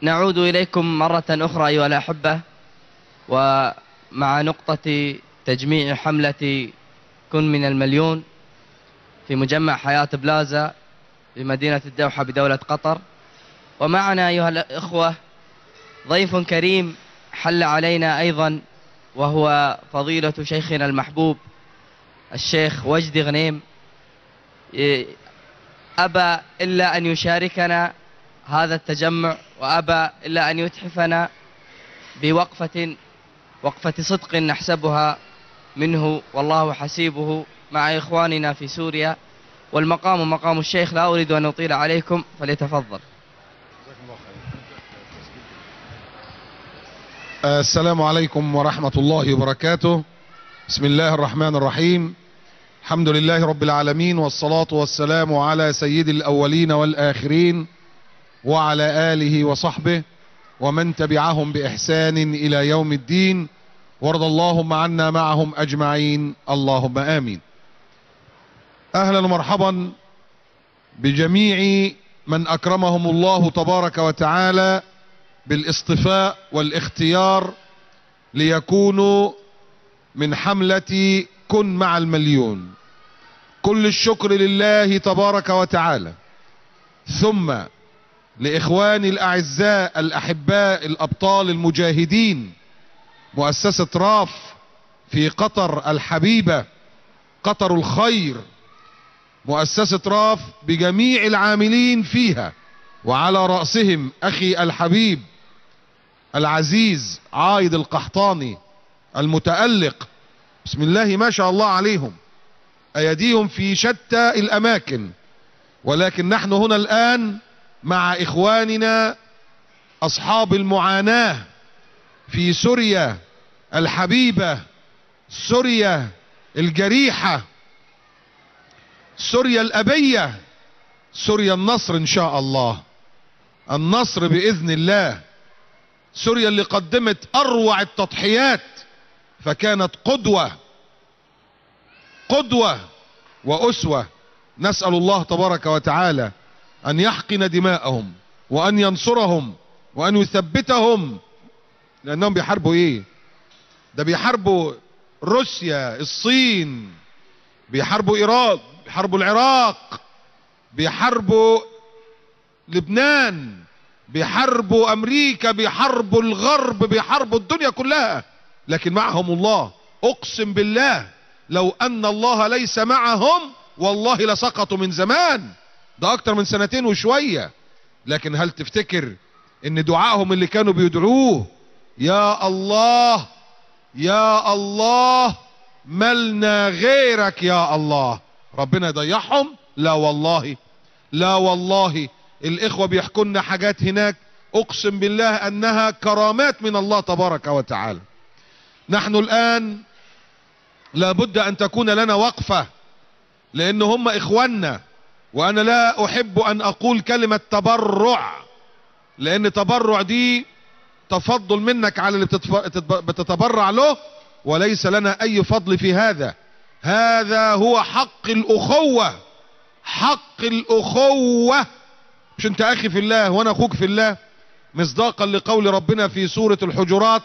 نعود إليكم مرة أخرى أيها الأحبة، ومع نقطة تجميع حملة كن من المليون في مجمع حياة بلازا بمدينة الدوحة بدولة قطر. ومعنا أيها الأخوة ضيف كريم حل علينا أيضا، وهو فضيلة شيخنا المحبوب الشيخ وجدي غنيم. أبى إلا أن يشاركنا هذا التجمع، وأبى إلا أن يتحفنا وقفة صدق نحسبها منه، والله حسيبه، مع إخواننا في سوريا. والمقام مقام الشيخ، لا أريد أن أطيل عليكم، فليتفضل. السلام عليكم ورحمة الله وبركاته. بسم الله الرحمن الرحيم. الحمد لله رب العالمين، والصلاة والسلام على سيد الأولين والآخرين وعلى آله وصحبه ومن تبعهم بإحسان إلى يوم الدين، وارض اللهم عنا معهم أجمعين، اللهم آمين. أهلا ومرحبا بجميع من أكرمهم الله تبارك وتعالى بالاصطفاء والاختيار ليكونوا من حملة كن مع المليون. كل الشكر لله تبارك وتعالى، ثم لإخواني الأعزاء الأحباء الأبطال المجاهدين، مؤسسة راف في قطر الحبيبة، قطر الخير، مؤسسة راف بجميع العاملين فيها، وعلى رأسهم أخي الحبيب العزيز عايد القحطاني المتألق، بسم الله ما شاء الله عليهم، أيديهم في شتى الأماكن. ولكن نحن هنا الآن مع إخواننا أصحاب المعاناة في سوريا الحبيبة، سوريا الجريحة، سوريا الأبية، سوريا النصر إن شاء الله، النصر بإذن الله، سوريا اللي قدمت أروع التضحيات، فكانت قدوة وأسوة. نسأل الله تبارك وتعالى أن يحقن دماءهم وأن ينصرهم وأن يثبتهم، لأنهم بيحاربوا إيه؟ ده بيحاربوا روسيا، الصين، بيحاربوا إيران، بيحاربوا العراق، بيحاربوا لبنان، بيحاربوا أمريكا، بيحاربوا الغرب، بيحاربوا الدنيا كلها، لكن معهم الله. أقسم بالله لو أن الله ليس معهم والله لسقطوا من زمان، ده أكتر من سنتين وشوية. لكن هل تفتكر إن دعائهم اللي كانوا بيدعوه يا الله يا الله ملنا غيرك يا الله، ربنا يضيعهم؟ لا والله، لا والله. الإخوة بيحكوا لنا حاجات هناك أقسم بالله أنها كرامات من الله تبارك وتعالى. نحن الآن لابد أن تكون لنا وقفة، لأن هم إخواننا، وأنا لا أحب أن أقول كلمة تبرع، لأن تبرع دي تفضل منك على اللي بتتبرع له، وليس لنا أي فضل في هذا. هذا هو حق الأخوة، حق الأخوة. مش أنت أخي في الله وأنا أخوك في الله، مصداقا لقول ربنا في سورة الحجرات: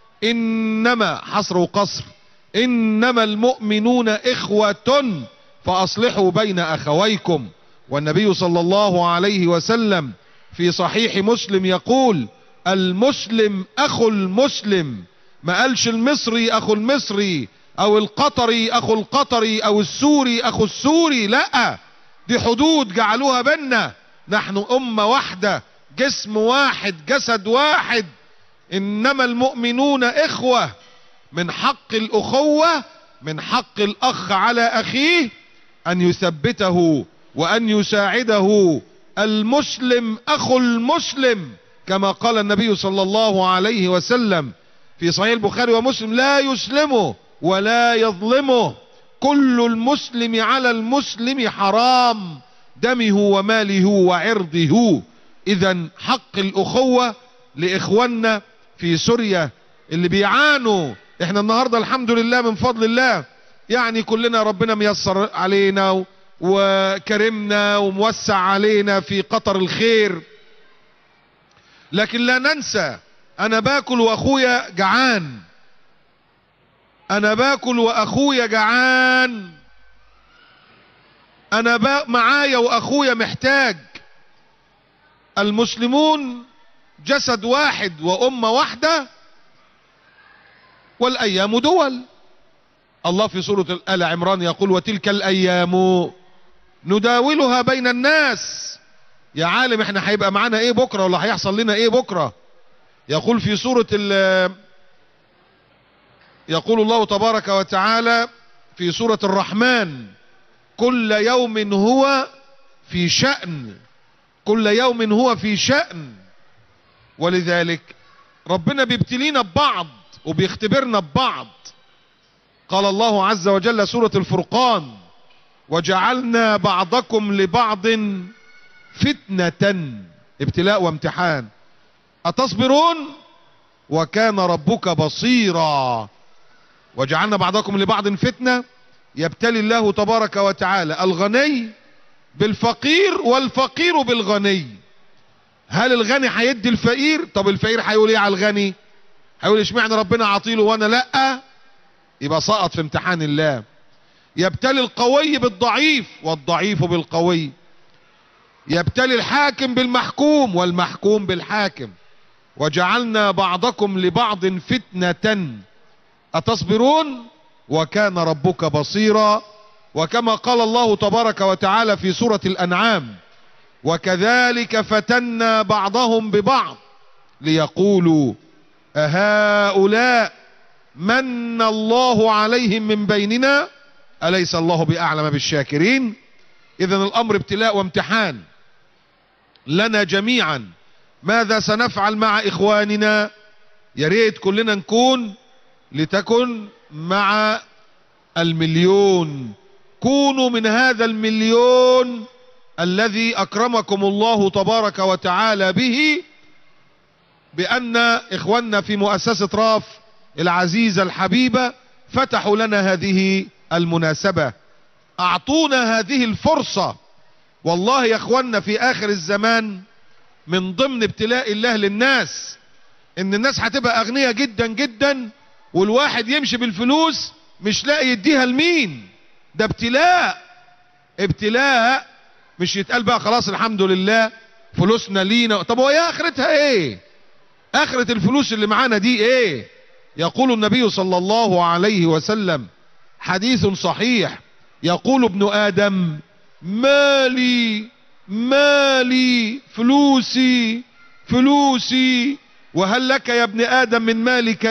إنما حصر وقصر إنما المؤمنون إخوة فأصلحوا بين أخويكم. والنبي صلى الله عليه وسلم في صحيح مسلم يقول: المسلم أخو المسلم. ما قالش المصري أخو المصري أو القطري أخو القطري أو السوري أخو السوري، لا، دي حدود جعلوها بينا. نحن أمة واحدة، جسم واحد، جسد واحد. إنما المؤمنون إخوة. من حق الأخوة، من حق الأخ على أخيه أن يثبته وأن يساعده. المسلم أخو المسلم، كما قال النبي صلى الله عليه وسلم في صحيح البخاري ومسلم: لا يسلمه ولا يظلمه، كل المسلم على المسلم حرام، دمه وماله وعرضه. إذا حق الأخوة لإخواننا في سوريا اللي بيعانوا. احنا النهاردة الحمد لله من فضل الله يعني كلنا ربنا ميسر علينا وكرمنا وموسع علينا في قطر الخير، لكن لا ننسى انا باكل واخويا جعان، انا باكل واخويا جعان، انا معايا واخويا محتاج. المسلمون جسد واحد وامة واحدة، والايام دول. الله في سورة آل عمران يقول وتلك الايام نداولها بين الناس. يا عالم احنا هيبقى معانا ايه بكرة ولا هيحصل لنا ايه بكرة؟ يقول في سورة يقول الله تبارك وتعالى في سورة الرحمن كل يوم هو في شأن، كل يوم هو في شأن. ولذلك ربنا بيبتلينا ببعض وبيختبرنا ببعض. قال الله عز وجل سورة الفرقان وجعلنا بعضكم لبعض فتنة، ابتلاء وامتحان، أتصبرون وكان ربك بصيرا. وجعلنا بعضكم لبعض فتنة، يبتلي الله تبارك وتعالى الغني بالفقير والفقير بالغني. هل الغني هيدي الفقير؟ طب الفقير هيقول ايه على الغني؟ هيقول اشمعنى ربنا عطيله وانا لا؟ يبقى سقط في امتحان الله. يبتلي القوي بالضعيف والضعيف بالقوي، يبتلي الحاكم بالمحكوم والمحكوم بالحاكم. وجعلنا بعضكم لبعض فتنة أتصبرون وكان ربك بصيرا. وكما قال الله تبارك وتعالى في سورة الأنعام وكذلك فتنا بعضهم ببعض ليقولوا أهؤلاء من الله عليهم من بيننا أليس الله بأعلم بالشاكرين. إذن الأمر ابتلاء وامتحان لنا جميعا. ماذا سنفعل مع إخواننا؟ يا ريت كلنا نكون لتكن مع المليون. كونوا من هذا المليون الذي أكرمكم الله تبارك وتعالى به، بأن إخواننا في مؤسسة راف العزيزة الحبيبة فتحوا لنا هذه المناسبة، أعطونا هذه الفرصة. والله يا إخواننا في آخر الزمان من ضمن ابتلاء الله للناس إن الناس هتبقى أغنياء جدا جدا، والواحد يمشي بالفلوس مش لاقي يديها لمين. ده ابتلاء، ابتلاء. مش يتقال بقى خلاص الحمد لله فلوسنا لينا. طب هو يا اخرتها ايه؟ اخرة الفلوس اللي معانا دي ايه؟ يقول النبي صلى الله عليه وسلم حديث صحيح، يقول ابن آدم مالي مالي فلوسي فلوسي، وهل لك يا ابن آدم من مالك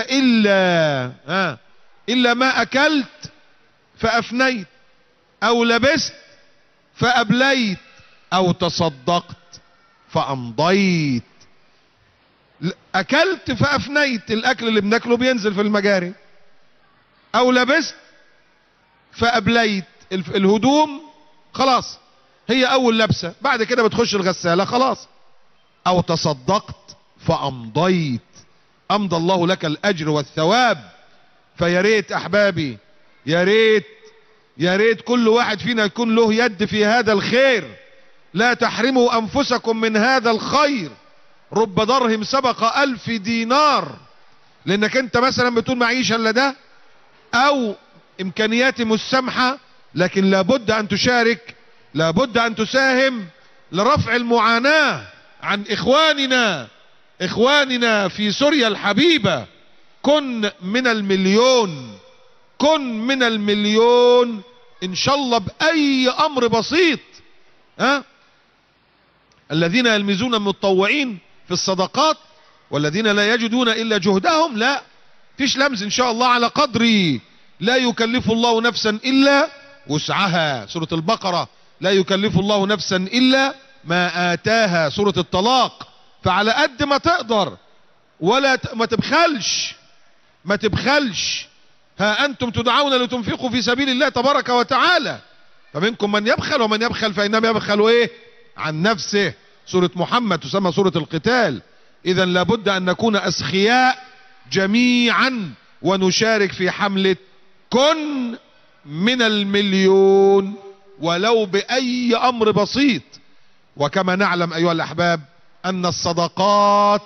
إلا ما أكلت فأفنيت أو لبست فأبليت أو تصدقت فأمضيت. أكلت فأفنيت، الأكل اللي بناكله بينزل في المجاري. أو لبست فأبليت، الهدوم خلاص هي أول لبسة، بعد كده بتخش الغسالة خلاص. أو تصدقت فأمضيت، أمضى الله لك الأجر والثواب. فيا ريت أحبابي، يا ريت يا ريت كل واحد فينا يكون له يد في هذا الخير. لا تحرموا أنفسكم من هذا الخير. رب درهم سبق 1000 دينار، لأنك أنت مثلا بتقول معيش إلا ده أو إمكانياتي مش سامحة، لكن لابد أن تشارك، لابد أن تساهم لرفع المعاناة عن إخواننا في سوريا الحبيبة. كن من المليون، كن من المليون إن شاء الله بأي أمر بسيط. الذين يلمزون المتطوعين في الصدقات والذين لا يجدون إلا جهدهم، لا فيش لمز إن شاء الله على قدري. لا يكلف الله نفسا إلا وسعها، سورة البقرة. لا يكلف الله نفسا إلا ما آتاها، سورة الطلاق. فعلى قد ما تقدر، ولا ما تبخلش، ما تبخلش. ها أنتم تدعون لتنفقوا في سبيل الله تبارك وتعالى، فمنكم من يبخل ومن يبخل فإنما يبخل إيه؟ عن نفسه. سورة محمد تسمى سورة القتال. إذا لابد أن نكون أسخياء جميعا ونشارك في حملة كن من المليون ولو بأي أمر بسيط. وكما نعلم أيها الأحباب ان الصدقات،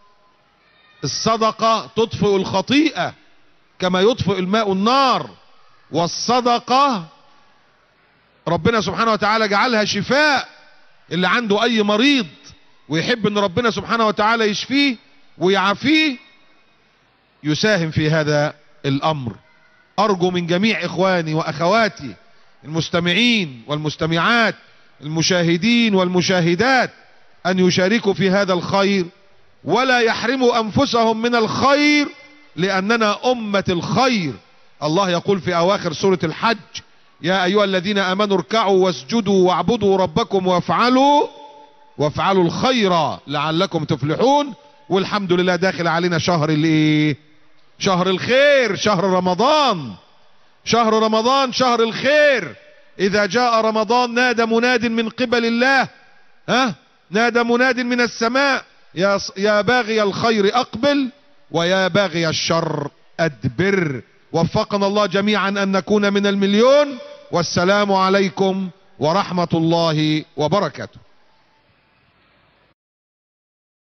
الصدقة تطفئ الخطيئة كما يطفئ الماء النار، والصدقة ربنا سبحانه وتعالى جعلها شفاء. اللي عنده اي مريض ويحب ان ربنا سبحانه وتعالى يشفيه ويعافيه يساهم في هذا الامر. ارجو من جميع اخواني واخواتي المستمعين والمستمعات، المشاهدين والمشاهدات، ان يشاركوا في هذا الخير ولا يحرموا انفسهم من الخير، لاننا امة الخير. الله يقول في اواخر سورة الحج: يا ايها الذين امنوا اركعوا واسجدوا واعبدوا ربكم وافعلوا الخير لعلكم تفلحون. والحمد لله داخل علينا شهر الايه؟ شهر الخير، شهر رمضان. شهر رمضان شهر الخير. اذا جاء رمضان نادى مناد من قبل الله، نادى مناد من السماء: يا باغي الخير اقبل ويا باغي الشر ادبر. وفقنا الله جميعا ان نكون من المليون. والسلام عليكم ورحمة الله وبركاته.